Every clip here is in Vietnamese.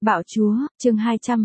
Bạo chúa, chương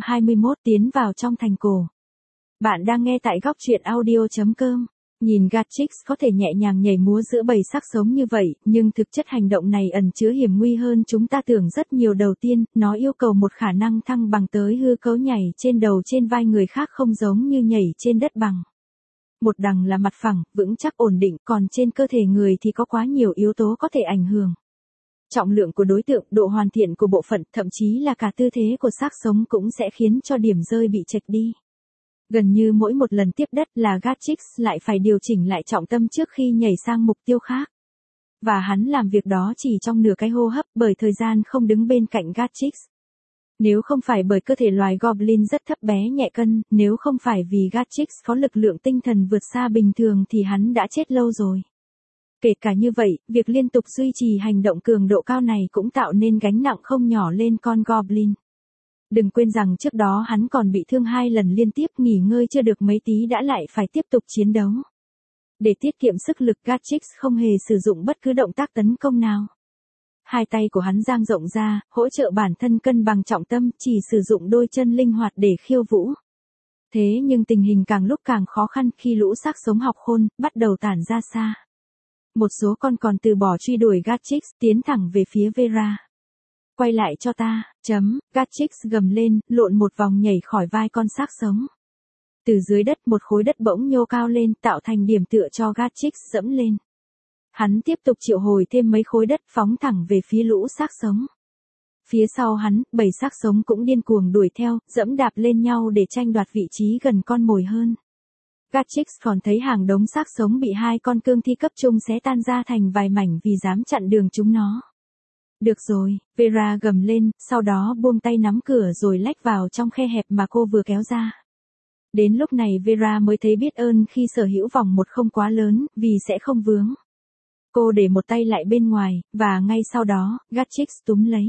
221 tiến vào trong thành cổ. Bạn đang nghe tại góc truyện audio.com. Nhìn Gatrix có thể nhẹ nhàng nhảy múa giữa bầy xác sống như vậy, nhưng thực chất hành động này ẩn chứa hiểm nguy hơn chúng ta tưởng rất nhiều. Đầu tiên, nó yêu cầu một khả năng thăng bằng tới hư cấu nhảy trên đầu trên vai người khác không giống như nhảy trên đất bằng. Một đằng là mặt phẳng, vững chắc ổn định, còn trên cơ thể người thì có quá nhiều yếu tố có thể ảnh hưởng. Trọng lượng của đối tượng, độ hoàn thiện của bộ phận, thậm chí là cả tư thế của xác sống cũng sẽ khiến cho điểm rơi bị chệch đi. Gần như mỗi một lần tiếp đất là Gatrix lại phải điều chỉnh lại trọng tâm trước khi nhảy sang mục tiêu khác. Và hắn làm việc đó chỉ trong nửa cái hô hấp bởi thời gian không đứng bên cạnh Gatrix. Nếu không phải bởi cơ thể loài Goblin rất thấp bé nhẹ cân, nếu không phải vì Gatrix có lực lượng tinh thần vượt xa bình thường thì hắn đã chết lâu rồi. Kể cả như vậy, việc liên tục duy trì hành động cường độ cao này cũng tạo nên gánh nặng không nhỏ lên con Goblin. Đừng quên rằng trước đó hắn còn bị thương 2 lần liên tiếp, nghỉ ngơi chưa được mấy tí đã lại phải tiếp tục chiến đấu. Để tiết kiệm sức lực, Gatrix không hề sử dụng bất cứ động tác tấn công nào. Hai tay của hắn dang rộng ra, hỗ trợ bản thân cân bằng trọng tâm, chỉ sử dụng đôi chân linh hoạt để khiêu vũ. Thế nhưng tình hình càng lúc càng khó khăn khi lũ xác sống học khôn bắt đầu tản ra xa. Một số con còn từ bỏ truy đuổi Gatrix, tiến thẳng về phía Vera. Quay lại cho ta, Gatrix gầm lên, lộn một vòng nhảy khỏi vai con xác sống. Từ dưới đất một khối đất bỗng nhô cao lên, tạo thành điểm tựa cho Gatrix dẫm lên. Hắn tiếp tục triệu hồi thêm mấy khối đất phóng thẳng về phía lũ xác sống. Phía sau hắn, 7 xác sống cũng điên cuồng đuổi theo, dẫm đạp lên nhau để tranh đoạt vị trí gần con mồi hơn. Gatrix còn thấy hàng đống xác sống bị 2 con cương thi cấp trung xé tan ra thành vài mảnh vì dám chặn đường chúng nó. Được rồi, Vera gầm lên, sau đó buông tay nắm cửa rồi lách vào trong khe hẹp mà cô vừa kéo ra. Đến lúc này Vera mới thấy biết ơn khi sở hữu vòng một không quá lớn, vì sẽ không vướng. Cô để một tay lại bên ngoài, và ngay sau đó, Gatrix túm lấy.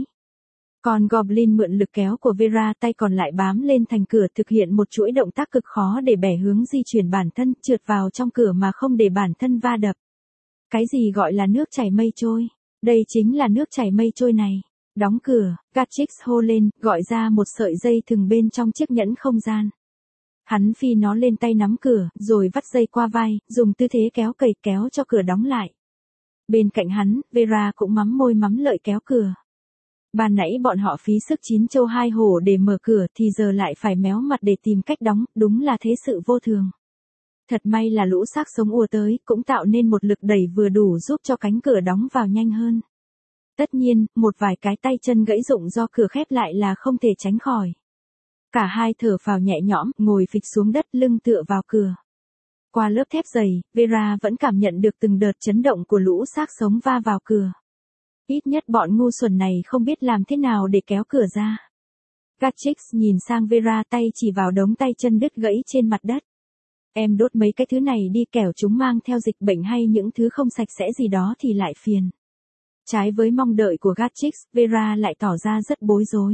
Còn Goblin mượn lực kéo của Vera, tay còn lại bám lên thành cửa, thực hiện một chuỗi động tác cực khó để bẻ hướng di chuyển bản thân, trượt vào trong cửa mà không để bản thân va đập. Cái gì gọi là nước chảy mây trôi? Đây chính là nước chảy mây trôi này. Đóng cửa, Gatrix hô lên, gọi ra một sợi dây thừng bên trong chiếc nhẫn không gian. Hắn phi nó lên tay nắm cửa, rồi vắt dây qua vai, dùng tư thế kéo cầy kéo cho cửa đóng lại. Bên cạnh hắn, Vera cũng mắm môi mắm lợi kéo cửa. Ban nãy bọn họ phí sức 9 châu 2 hổ để mở cửa thì giờ lại phải méo mặt để tìm cách đóng, đúng là thế sự vô thường. Thật may là lũ xác sống ùa tới, cũng tạo nên một lực đẩy vừa đủ giúp cho cánh cửa đóng vào nhanh hơn. Tất nhiên, một vài cái tay chân gãy rụng do cửa khép lại là không thể tránh khỏi. Cả hai thở phào nhẹ nhõm, ngồi phịch xuống đất lưng tựa vào cửa. Qua lớp thép dày, Vera vẫn cảm nhận được từng đợt chấn động của lũ xác sống va vào cửa. Ít nhất bọn ngu xuẩn này không biết làm thế nào để kéo cửa ra. Gatrix nhìn sang Vera, tay chỉ vào đống tay chân đứt gãy trên mặt đất. Em đốt mấy cái thứ này đi, kẻo chúng mang theo dịch bệnh hay những thứ không sạch sẽ gì đó thì lại phiền. Trái với mong đợi của Gatrix, Vera lại tỏ ra rất bối rối.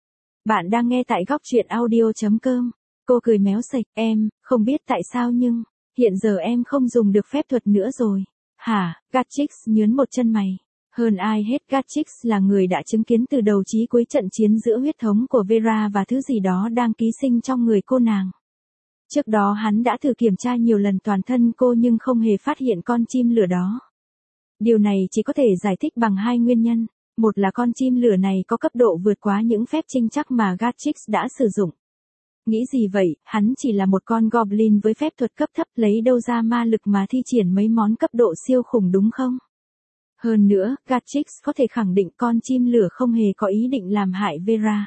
Bạn đang nghe tại góc truyện audio.com. Cô cười méo sạch, em, không biết tại sao nhưng, hiện giờ em không dùng được phép thuật nữa rồi. Hả? Gatrix nhướng một chân mày. Hơn ai hết, Gatrix là người đã chứng kiến từ đầu chí cuối trận chiến giữa huyết thống của Vera và thứ gì đó đang ký sinh trong người cô nàng. Trước đó hắn đã thử kiểm tra nhiều lần toàn thân cô nhưng không hề phát hiện con chim lửa đó. Điều này chỉ có thể giải thích bằng 2 nguyên nhân. Một là con chim lửa này có cấp độ vượt quá những phép trinh chắc mà Gatrix đã sử dụng. Nghĩ gì vậy, hắn chỉ là một con Goblin với phép thuật cấp thấp, lấy đâu ra ma lực mà thi triển mấy món cấp độ siêu khủng đúng không? Hơn nữa, Gatrix có thể khẳng định con chim lửa không hề có ý định làm hại Vera.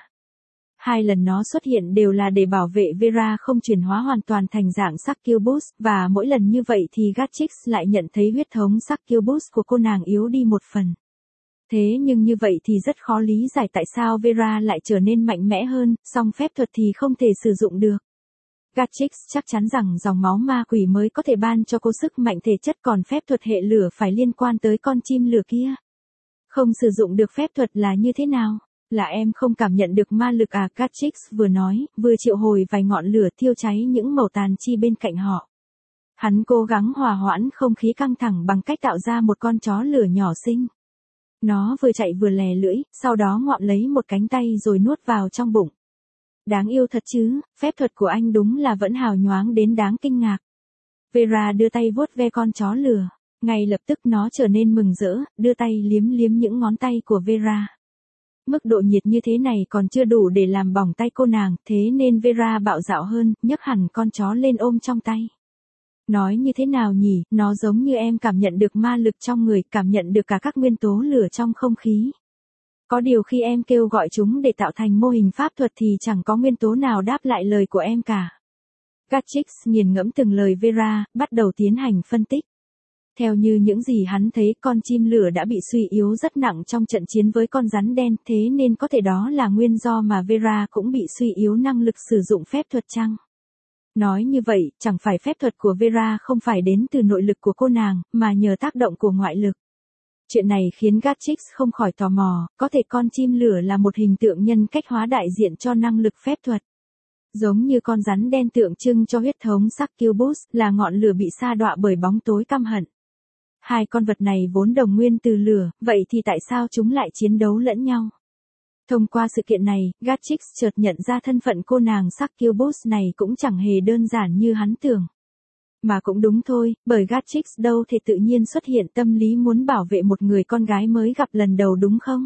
2 lần nó xuất hiện đều là để bảo vệ Vera không chuyển hóa hoàn toàn thành dạng Succubus, và mỗi lần như vậy thì Gatrix lại nhận thấy huyết thống Succubus của cô nàng yếu đi một phần. Thế nhưng như vậy thì rất khó lý giải tại sao Vera lại trở nên mạnh mẽ hơn, song phép thuật thì không thể sử dụng được. Gatrix chắc chắn rằng dòng máu ma quỷ mới có thể ban cho cô sức mạnh thể chất, còn phép thuật hệ lửa phải liên quan tới con chim lửa kia. Không sử dụng được phép thuật là như thế nào? Là em không cảm nhận được ma lực à? Gatrix vừa nói, vừa triệu hồi vài ngọn lửa thiêu cháy những mẩu tàn chi bên cạnh họ. Hắn cố gắng hòa hoãn không khí căng thẳng bằng cách tạo ra một con chó lửa nhỏ xinh. Nó vừa chạy vừa lè lưỡi, sau đó ngoạm lấy một cánh tay rồi nuốt vào trong bụng. Đáng yêu thật chứ, phép thuật của anh đúng là vẫn hào nhoáng đến đáng kinh ngạc. Vera đưa tay vuốt ve con chó lửa. Ngay lập tức nó trở nên mừng rỡ, đưa tay liếm liếm những ngón tay của Vera. Mức độ nhiệt như thế này còn chưa đủ để làm bỏng tay cô nàng, thế nên Vera bạo dạn hơn, nhấc hẳn con chó lên ôm trong tay. Nói như thế nào nhỉ, nó giống như em cảm nhận được ma lực trong người, cảm nhận được cả các nguyên tố lửa trong không khí. Có điều khi em kêu gọi chúng để tạo thành mô hình pháp thuật thì chẳng có nguyên tố nào đáp lại lời của em cả. Gatchix nghiền ngẫm từng lời Vera, bắt đầu tiến hành phân tích. Theo như những gì hắn thấy, con chim lửa đã bị suy yếu rất nặng trong trận chiến với con rắn đen, thế nên có thể đó là nguyên do mà Vera cũng bị suy yếu năng lực sử dụng phép thuật chăng? Nói như vậy, chẳng phải phép thuật của Vera không phải đến từ nội lực của cô nàng, mà nhờ tác động của ngoại lực. Chuyện này khiến Gatchix không khỏi tò mò, có thể con chim lửa là một hình tượng nhân cách hóa đại diện cho năng lực phép thuật. Giống như con rắn đen tượng trưng cho huyết thống Succubus, là ngọn lửa bị sa đọa bởi bóng tối căm hận. Hai con vật này vốn đồng nguyên từ lửa, vậy thì tại sao chúng lại chiến đấu lẫn nhau? Thông qua sự kiện này, Gatchix chợt nhận ra thân phận cô nàng Succubus này cũng chẳng hề đơn giản như hắn tưởng. Mà cũng đúng thôi, bởi Gatchix đâu thể tự nhiên xuất hiện tâm lý muốn bảo vệ một người con gái mới gặp lần đầu đúng không?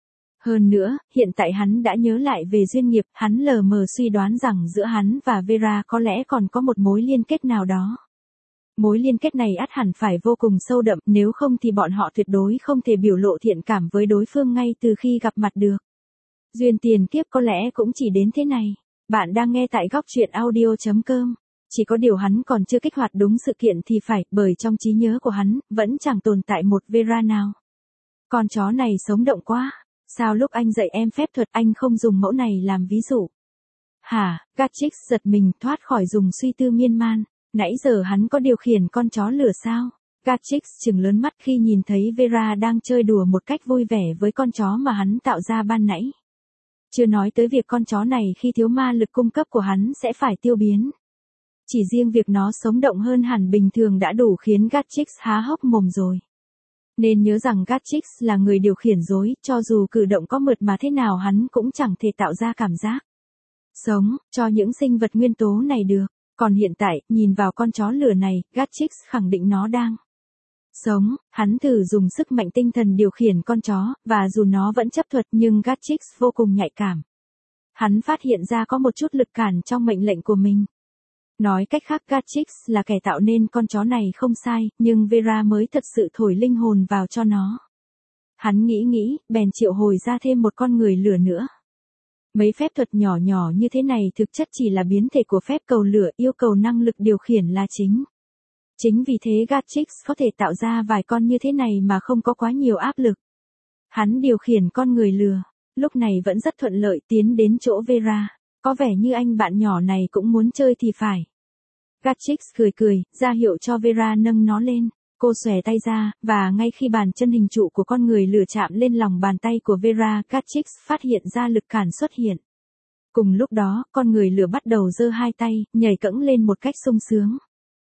Hơn nữa, hiện tại hắn đã nhớ lại về duyên nghiệp, hắn lờ mờ suy đoán rằng giữa hắn và Vera có lẽ còn có một mối liên kết nào đó. Mối liên kết này ắt hẳn phải vô cùng sâu đậm, nếu không thì bọn họ tuyệt đối không thể biểu lộ thiện cảm với đối phương ngay từ khi gặp mặt được. Duyên tiền kiếp có lẽ cũng chỉ đến thế này. Bạn đang nghe tại góc truyện audio.com. Chỉ có điều hắn còn chưa kích hoạt đúng sự kiện thì phải, bởi trong trí nhớ của hắn, vẫn chẳng tồn tại một Vera nào. Con chó này sống động quá. Sao lúc anh dạy em phép thuật anh không dùng mẫu này làm ví dụ? Hả, Gatchix giật mình thoát khỏi dùng suy tư miên man. Nãy giờ hắn có điều khiển con chó lửa sao? Gatchix trừng lớn mắt khi nhìn thấy Vera đang chơi đùa một cách vui vẻ với con chó mà hắn tạo ra ban nãy. Chưa nói tới việc con chó này khi thiếu ma lực cung cấp của hắn sẽ phải tiêu biến. Chỉ riêng việc nó sống động hơn hẳn bình thường đã đủ khiến Gatchix há hốc mồm rồi. Nên nhớ rằng Gatchix là người điều khiển rối, cho dù cử động có mượt mà thế nào hắn cũng chẳng thể tạo ra cảm giác sống cho những sinh vật nguyên tố này được. Còn hiện tại, nhìn vào con chó lửa này, Gatchix khẳng định nó đang sống. Hắn thử dùng sức mạnh tinh thần điều khiển con chó, và dù nó vẫn chấp thuật nhưng Gatchix vô cùng nhạy cảm. Hắn phát hiện ra có một chút lực cản trong mệnh lệnh của mình. Nói cách khác, Gatchix là kẻ tạo nên con chó này không sai, nhưng Vera mới thật sự thổi linh hồn vào cho nó. Hắn nghĩ, bèn triệu hồi ra thêm một con người lửa nữa. Mấy phép thuật nhỏ nhỏ như thế này thực chất chỉ là biến thể của phép cầu lửa, yêu cầu năng lực điều khiển là chính. Chính vì thế Gatchix có thể tạo ra vài con như thế này mà không có quá nhiều áp lực. Hắn điều khiển con người lửa, lúc này vẫn rất thuận lợi tiến đến chỗ Vera. Có vẻ như anh bạn nhỏ này cũng muốn chơi thì phải. Gatchix cười, ra hiệu cho Vera nâng nó lên. Cô xòe tay ra, và ngay khi bàn chân hình trụ của con người lửa chạm lên lòng bàn tay của Vera, Gatchix phát hiện ra lực cản xuất hiện. Cùng lúc đó, con người lửa bắt đầu giơ hai tay, nhảy cẫng lên một cách sung sướng.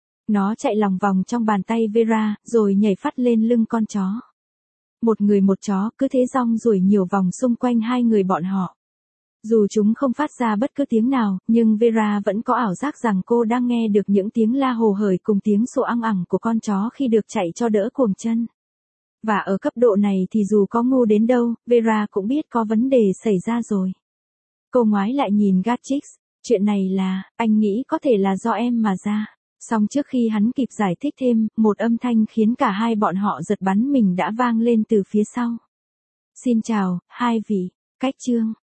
Nó chạy lòng vòng trong bàn tay Vera, rồi nhảy phắt lên lưng con chó. Một người một chó, cứ thế rong ruổi nhiều vòng xung quanh hai người bọn họ. Dù chúng không phát ra bất cứ tiếng nào, nhưng Vera vẫn có ảo giác rằng cô đang nghe được những tiếng la hồ hởi cùng tiếng sủa ăng ẳng của con chó khi được chạy cho đỡ cuồng chân. Và ở cấp độ này thì dù có ngu đến đâu, Vera cũng biết có vấn đề xảy ra rồi. Cô ngoái lại nhìn Gatchix, chuyện này là, anh nghĩ có thể là do em mà ra. Song trước khi hắn kịp giải thích thêm, một âm thanh khiến cả hai bọn họ giật bắn mình đã vang lên từ phía sau. Xin chào, hai vị, cách chương.